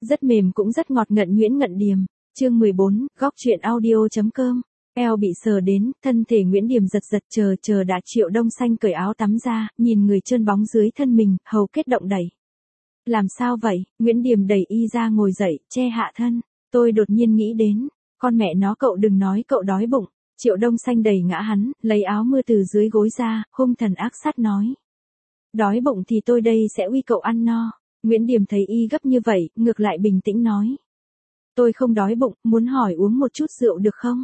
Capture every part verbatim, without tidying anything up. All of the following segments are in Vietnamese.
Rất mềm cũng rất ngọt ngận Nguyễn Ngận Điềm. Chương mười bốn, góc truyện audio.com. Eo bị sờ đến, thân thể Nguyễn Điềm giật giật chờ chờ đã Triệu Đông Xanh cởi áo tắm ra, nhìn người trơn bóng dưới thân mình, hầu kết động đẩy. Làm sao vậy? Nguyễn Điềm đẩy y ra ngồi dậy, che hạ thân. Tôi đột nhiên nghĩ đến, con mẹ nó cậu đừng nói cậu đói bụng. Triệu Đông Xanh đẩy ngã hắn, lấy áo mưa từ dưới gối ra, hung thần ác sát nói. Đói bụng thì tôi đây sẽ uy cậu ăn no. Nguyễn Điềm thấy y gấp như vậy, ngược lại bình tĩnh nói. Tôi không đói bụng, muốn hỏi uống một chút rượu được không?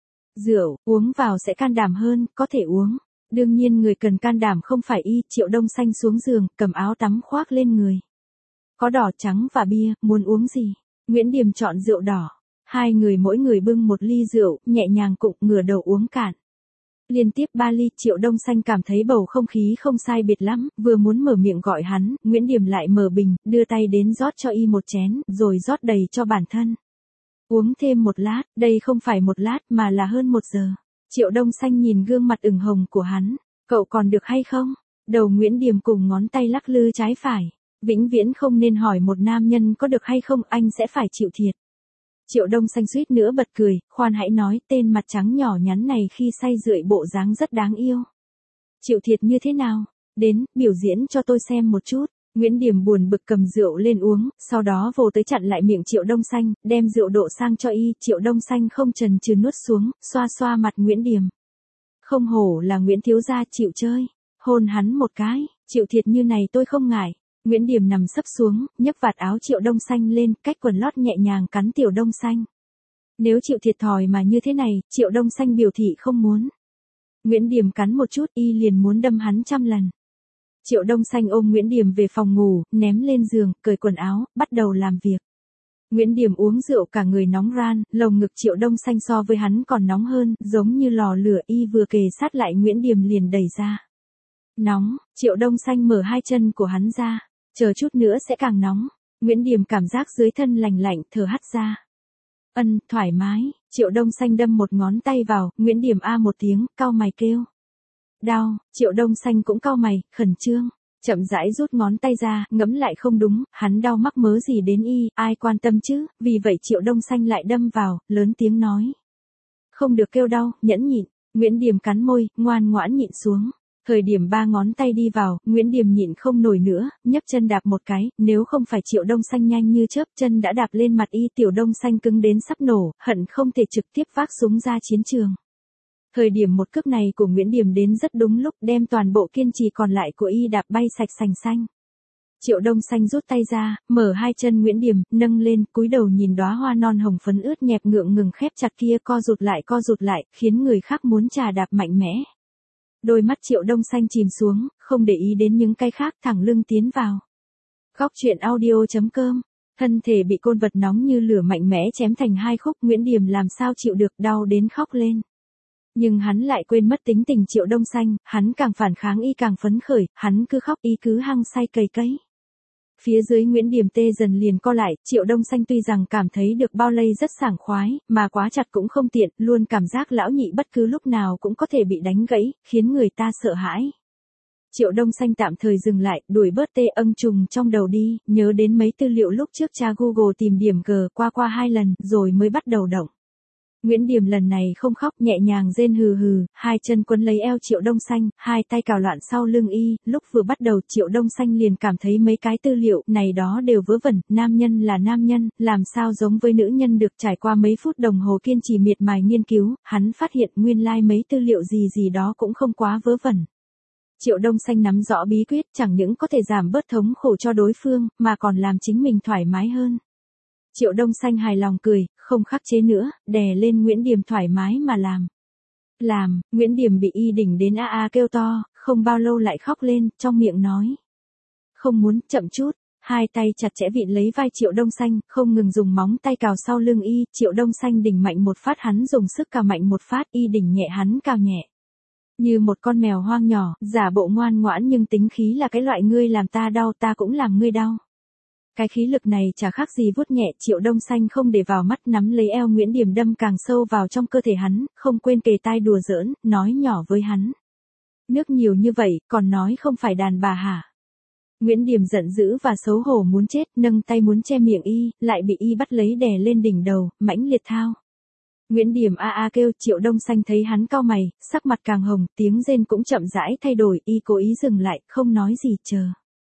Rượu, uống vào sẽ can đảm hơn, có thể uống. Đương nhiên người cần can đảm không phải y. Triệu Đông Xanh xuống giường, cầm áo tắm khoác lên người. Có đỏ trắng và bia, muốn uống gì? Nguyễn Điềm chọn rượu đỏ. Hai người mỗi người bưng một ly rượu, nhẹ nhàng cụng ngửa đầu uống cạn. Liên tiếp ba ly, Triệu Đông Xanh cảm thấy bầu không khí không sai biệt lắm, vừa muốn mở miệng gọi hắn, Nguyễn Điềm lại mở bình, đưa tay đến rót cho y một chén, rồi rót đầy cho bản thân. Uống thêm một lát, đây không phải một lát mà là hơn một giờ. Triệu Đông Xanh nhìn gương mặt ửng hồng của hắn, cậu còn được hay không? Đầu Nguyễn Điềm cùng ngón tay lắc lư trái phải. Vĩnh viễn không nên hỏi một nam nhân có được hay không, anh sẽ phải chịu thiệt. Triệu Đông Xanh suýt nữa bật cười, khoan hãy nói, tên mặt trắng nhỏ nhắn này khi say rượu bộ dáng rất đáng yêu. Chịu thiệt như thế nào? Đến, biểu diễn cho tôi xem một chút. Nguyễn Điềm buồn bực cầm rượu lên uống, sau đó vồ tới chặn lại miệng Triệu Đông Xanh, đem rượu độ sang cho y. Triệu Đông Xanh không chần chừ nuốt xuống, xoa xoa mặt Nguyễn Điềm. Không hổ là Nguyễn thiếu gia chịu chơi, hôn hắn một cái, chịu thiệt như này tôi không ngại. Nguyễn Điềm nằm sấp xuống, nhấc vạt áo Triệu Đông Xanh lên, cách quần lót nhẹ nhàng cắn Tiểu Đông Xanh. Nếu chịu thiệt thòi mà như thế này, Triệu Đông Xanh biểu thị không muốn. Nguyễn Điềm cắn một chút, y liền muốn đâm hắn trăm lần. Triệu Đông Xanh ôm Nguyễn Điềm về phòng ngủ, ném lên giường, cởi quần áo, bắt đầu làm việc. Nguyễn Điềm uống rượu cả người nóng ran, lồng ngực Triệu Đông Xanh so với hắn còn nóng hơn, giống như lò lửa. Y vừa kề sát lại Nguyễn Điềm liền đẩy ra. Nóng, Triệu Đông Xanh mở hai chân của hắn ra. Chờ chút nữa sẽ càng nóng. Nguyễn Điềm cảm giác dưới thân lành lạnh, thở hắt ra. Ân, thoải mái. Triệu Đông Xanh đâm một ngón tay vào, Nguyễn Điềm a một tiếng, cau mày kêu. Đau. Triệu Đông Xanh cũng cau mày, khẩn trương. Chậm rãi rút ngón tay ra, ngẫm lại không đúng, hắn đau mắc mớ gì đến y, ai quan tâm chứ, vì vậy Triệu Đông Xanh lại đâm vào, lớn tiếng nói. Không được kêu đau, nhẫn nhịn. Nguyễn Điềm cắn môi, ngoan ngoãn nhịn xuống. Thời điểm ba ngón tay đi vào, Nguyễn Điềm nhịn không nổi nữa, nhấc chân đạp một cái, nếu không phải Triệu Đông Xanh nhanh như chớp, chân đã đạp lên mặt y. Tiểu Đông Xanh cứng đến sắp nổ, hận không thể trực tiếp vác súng ra chiến trường. Thời điểm một cước này của Nguyễn Điềm đến rất đúng lúc, đem toàn bộ kiên trì còn lại của y đạp bay sạch sành xanh. Triệu Đông Xanh rút tay ra, mở hai chân Nguyễn Điềm, nâng lên, cúi đầu nhìn đóa hoa non hồng phấn ướt nhẹp ngượng ngừng khép chặt kia co rụt lại co rụt lại, khiến người khác muốn trà đạp mạnh mẽ. Đôi mắt Triệu Đông Xanh chìm xuống, không để ý đến những cái khác, thẳng lưng tiến vào. Góc truyện audio.com. Thân thể bị côn vật nóng như lửa mạnh mẽ chém thành hai khúc, Nguyễn Điềm làm sao chịu được, đau đến khóc lên. Nhưng hắn lại quên mất tính tình Triệu Đông Xanh, hắn càng phản kháng y càng phấn khởi, hắn cứ khóc y cứ hăng say cầy cấy. Phía dưới Nguyễn Điềm tê dần liền co lại, Triệu Đông Xanh tuy rằng cảm thấy được bao lây rất sảng khoái, mà quá chặt cũng không tiện, luôn cảm giác lão nhị bất cứ lúc nào cũng có thể bị đánh gãy, khiến người ta sợ hãi. Triệu Đông Xanh tạm thời dừng lại, đuổi bớt tê âng trùng trong đầu đi, nhớ đến mấy tư liệu lúc trước tra Google tìm điểm G qua qua hai lần, rồi mới bắt đầu động. Nguyễn Điềm lần này không khóc, nhẹ nhàng rên hừ hừ, hai chân quấn lấy eo Triệu Đông Xanh, hai tay cào loạn sau lưng y, lúc vừa bắt đầu Triệu Đông Xanh liền cảm thấy mấy cái tư liệu này đó đều vớ vẩn, nam nhân là nam nhân, làm sao giống với nữ nhân được. Trải qua mấy phút đồng hồ kiên trì miệt mài nghiên cứu, hắn phát hiện nguyên lai like mấy tư liệu gì gì đó cũng không quá vớ vẩn. Triệu Đông Xanh nắm rõ bí quyết, chẳng những có thể giảm bớt thống khổ cho đối phương, mà còn làm chính mình thoải mái hơn. Triệu Đông Xanh hài lòng cười, không khắc chế nữa, đè lên Nguyễn Điềm thoải mái mà làm. Làm, Nguyễn Điềm bị y đỉnh đến a a kêu to, không bao lâu lại khóc lên, trong miệng nói. Không muốn, chậm chút, hai tay chặt chẽ vịn lấy vai Triệu Đông Xanh, không ngừng dùng móng tay cào sau lưng y. Triệu Đông Xanh đỉnh mạnh một phát, hắn dùng sức cào mạnh một phát, y đỉnh nhẹ, hắn cào nhẹ. Như một con mèo hoang nhỏ, giả bộ ngoan ngoãn nhưng tính khí là cái loại ngươi làm ta đau ta cũng làm ngươi đau. Cái khí lực này chả khác gì vuốt nhẹ. Triệu Đông Xanh không để vào mắt, nắm lấy eo Nguyễn Điềm đâm càng sâu vào trong cơ thể hắn, không quên kề tai đùa giỡn, nói nhỏ với hắn. Nước nhiều như vậy, còn nói không phải đàn bà hả? Nguyễn Điểm giận dữ và xấu hổ muốn chết, nâng tay muốn che miệng y, lại bị y bắt lấy đè lên đỉnh đầu, mãnh liệt thao. Nguyễn Điểm a a kêu, Triệu Đông Xanh thấy hắn cau mày, sắc mặt càng hồng, tiếng rên cũng chậm rãi thay đổi, y cố ý dừng lại, không nói gì chờ.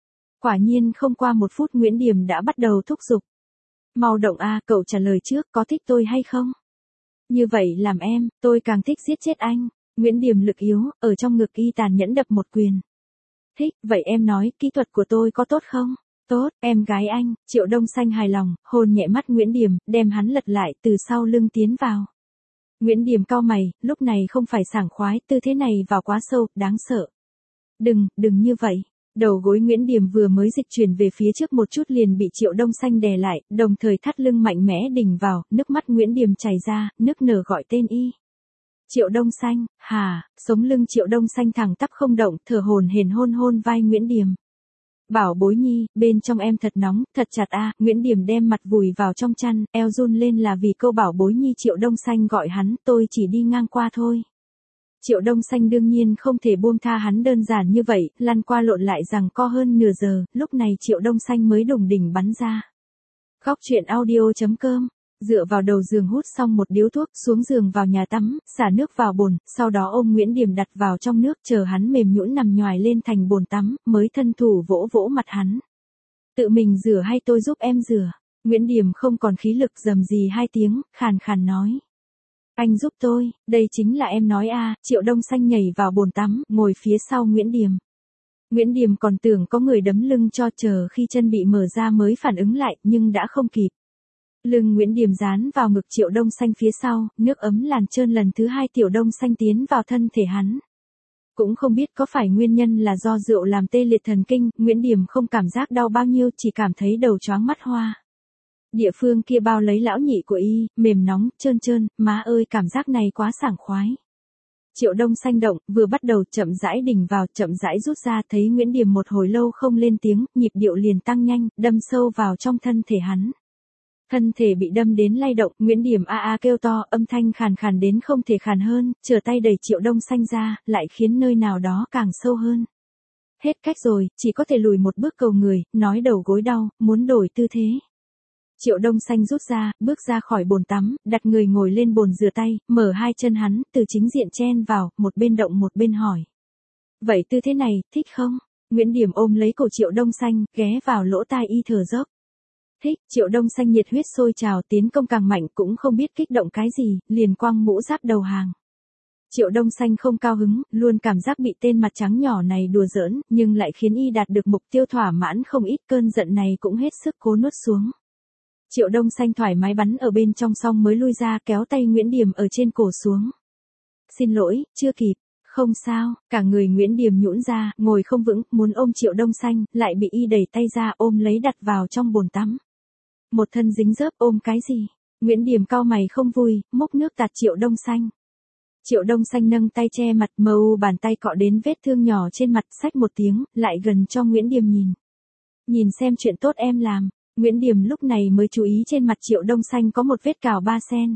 Quả nhiên không qua một phút Nguyễn Điểm đã bắt đầu thúc giục. Mau động a, cậu trả lời trước, có thích tôi hay không? Như vậy làm em, tôi càng thích giết chết anh. Nguyễn Điểm lực yếu, ở trong ngực y tàn nhẫn đập một quyền. Thích, vậy em nói, kỹ thuật của tôi có tốt không? Tốt, em gái anh. Triệu Đông Xanh hài lòng, hôn nhẹ mắt Nguyễn Điểm, đem hắn lật lại, từ sau lưng tiến vào. Nguyễn Điểm cau mày, lúc này không phải sảng khoái, tư thế này vào quá sâu, đáng sợ. Đừng, đừng như vậy. Đầu gối Nguyễn Điểm vừa mới dịch chuyển về phía trước một chút liền bị Triệu Đông Xanh đè lại, đồng thời thắt lưng mạnh mẽ đỉnh vào, nước mắt Nguyễn Điểm chảy ra, nức nở gọi tên y. Triệu Đông Xanh, hà, sống lưng Triệu Đông Xanh thẳng tắp không động, thở hổn hển hôn hôn vai Nguyễn Điểm. Bảo bối nhi, bên trong em thật nóng, thật chặt a. Nguyễn Điểm đem mặt vùi vào trong chăn, eo run lên là vì câu bảo bối nhi. Triệu Đông Xanh gọi hắn, tôi chỉ đi ngang qua thôi. Triệu Đông Xanh đương nhiên không thể buông tha hắn đơn giản như vậy, lăn qua lộn lại rằng co hơn nửa giờ, lúc này Triệu Đông Xanh mới đùng đỉnh bắn ra. Góc truyện audio chấm com. Dựa vào đầu giường hút xong một điếu thuốc, xuống giường vào nhà tắm, xả nước vào bồn, sau đó ôm Nguyễn Điểm đặt vào trong nước, chờ hắn mềm nhũn nằm nhoài lên thành bồn tắm, mới thân thủ vỗ vỗ mặt hắn. Tự mình rửa hay tôi giúp em rửa? Nguyễn Điểm không còn khí lực, rầm rì hai tiếng, khàn khàn nói. Anh giúp tôi, đây chính là em nói a. Triệu Đông Xanh nhảy vào bồn tắm, ngồi phía sau Nguyễn Điểm. Nguyễn Điểm còn tưởng có người đấm lưng cho, chờ khi chân bị mở ra mới phản ứng lại, nhưng đã không kịp. Lưng Nguyễn Điểm dán vào ngực Triệu Đông Xanh phía sau, nước ấm làn trơn lần thứ hai Tiểu Đông Xanh tiến vào thân thể hắn. Cũng không biết có phải nguyên nhân là do rượu làm tê liệt thần kinh, Nguyễn Điểm không cảm giác đau bao nhiêu, chỉ cảm thấy đầu choáng mắt hoa. Địa phương kia bao lấy lão nhị của y, mềm nóng, trơn trơn, má ơi cảm giác này quá sảng khoái. Triệu Đông Xanh động, vừa bắt đầu chậm rãi đỉnh vào, chậm rãi rút ra, thấy Nguyễn Điểm một hồi lâu không lên tiếng, nhịp điệu liền tăng nhanh, đâm sâu vào trong thân thể hắn. Thân thể bị đâm đến lay động, Nguyễn Điểm a a kêu to, âm thanh khàn khàn đến không thể khàn hơn, trở tay đẩy Triệu Đông Xanh ra, lại khiến nơi nào đó càng sâu hơn. Hết cách rồi, chỉ có thể lùi một bước cầu người, nói đầu gối đau, muốn đổi tư thế. Triệu Đông Xanh rút ra, bước ra khỏi bồn tắm, đặt người ngồi lên bồn rửa tay, mở hai chân hắn, từ chính diện chen vào, một bên động một bên hỏi. Vậy tư thế này, thích không? Nguyễn Điểm ôm lấy cổ Triệu Đông Xanh, ghé vào lỗ tai y thở dốc. Thích. Triệu Đông Xanh nhiệt huyết sôi trào, tiến công càng mạnh, cũng không biết kích động cái gì, liền quăng mũ giáp đầu hàng. Triệu Đông Xanh không cao hứng, luôn cảm giác bị tên mặt trắng nhỏ này đùa giỡn, nhưng lại khiến y đạt được mục tiêu thỏa mãn không ít, cơn giận này cũng hết sức cố nuốt xuống. Triệu Đông Xanh thoải mái bắn ở bên trong xong mới lui ra, kéo tay Nguyễn Điểm ở trên cổ xuống. Xin lỗi, chưa kịp. Không sao. Cả người Nguyễn Điểm nhũn ra, ngồi không vững, muốn ôm Triệu Đông Xanh, lại bị y đẩy tay ra ôm lấy đặt vào trong bồn tắm. Một thân dính dớp, ôm cái gì? Nguyễn Điểm cau mày không vui, múc nước tạt Triệu Đông Xanh. Triệu Đông Xanh nâng tay che mặt, mờ u bàn tay cọ đến vết thương nhỏ trên mặt, xách một tiếng, lại gần cho Nguyễn Điểm nhìn. Nhìn xem chuyện tốt em làm. Nguyễn Điểm lúc này mới chú ý trên mặt Triệu Đông Xanh có một vết cào ba xen.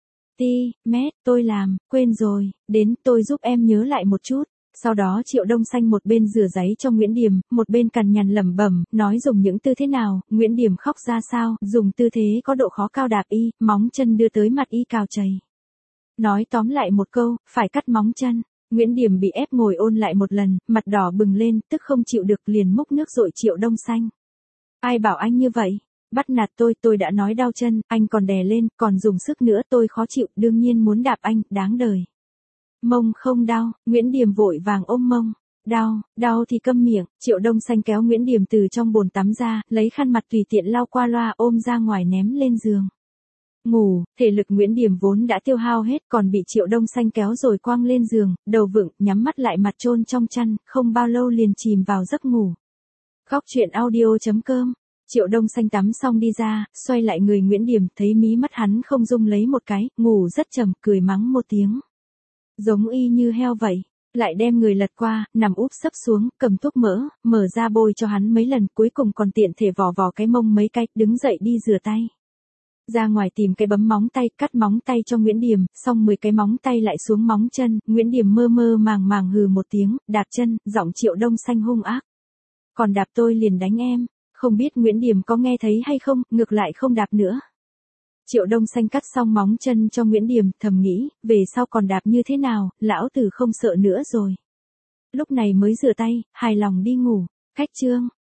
Ti, mét, tôi làm, quên rồi, đến, tôi giúp em nhớ lại một chút. Sau đó Triệu Đông Xanh một bên rửa giấy cho Nguyễn Điểm, một bên cằn nhằn lẩm bẩm, nói dùng những tư thế nào, Nguyễn Điểm khóc ra sao, dùng tư thế có độ khó cao đạp y, móng chân đưa tới mặt y cào chảy. Nói tóm lại một câu, phải cắt móng chân. Nguyễn Điểm bị ép ngồi ôn lại một lần, mặt đỏ bừng lên, tức không chịu được liền múc nước dội Triệu Đông Xanh. Ai bảo anh như vậy? Bắt nạt tôi, tôi đã nói đau chân, anh còn đè lên, còn dùng sức nữa, tôi khó chịu, đương nhiên muốn đạp anh, đáng đời. Mông không đau, Nguyễn Điểm vội vàng ôm mông. Đau, đau thì câm miệng. Triệu Đông Xanh kéo Nguyễn Điểm từ trong bồn tắm ra, lấy khăn mặt tùy tiện lau qua loa, ôm ra ngoài ném lên giường. Ngủ, thể lực Nguyễn Điểm vốn đã tiêu hao hết, còn bị Triệu Đông Xanh kéo rồi quăng lên giường, đầu vựng, nhắm mắt lại, mặt chôn trong chăn, không bao lâu liền chìm vào giấc ngủ. Góc truyện audio chấm com. Triệu Đông Xanh tắm xong đi ra, xoay lại người Nguyễn Điểm, thấy mí mắt hắn không rung lấy một cái, ngủ rất trầm, cười mắng một tiếng. Giống y như heo vậy. Lại đem người lật qua, nằm úp sấp xuống, cầm thuốc mỡ, mở ra bôi cho hắn mấy lần, cuối cùng còn tiện thể vò vò cái mông mấy cái, đứng dậy đi rửa tay. Ra ngoài tìm cái bấm móng tay, cắt móng tay cho Nguyễn Điểm, xong mười cái móng tay lại xuống móng chân, Nguyễn Điểm mơ mơ màng màng hừ một tiếng, đạp chân, giọng Triệu Đông Xanh hung ác. Còn đạp tôi liền đánh em. Không biết Nguyễn Điểm có nghe thấy hay không, ngược lại không đạp nữa. Triệu Đông Xanh cắt xong móng chân cho Nguyễn Điểm, thầm nghĩ, về sau còn đạp như thế nào, lão tử không sợ nữa rồi. Lúc này mới rửa tay, hài lòng đi ngủ. Cách chương.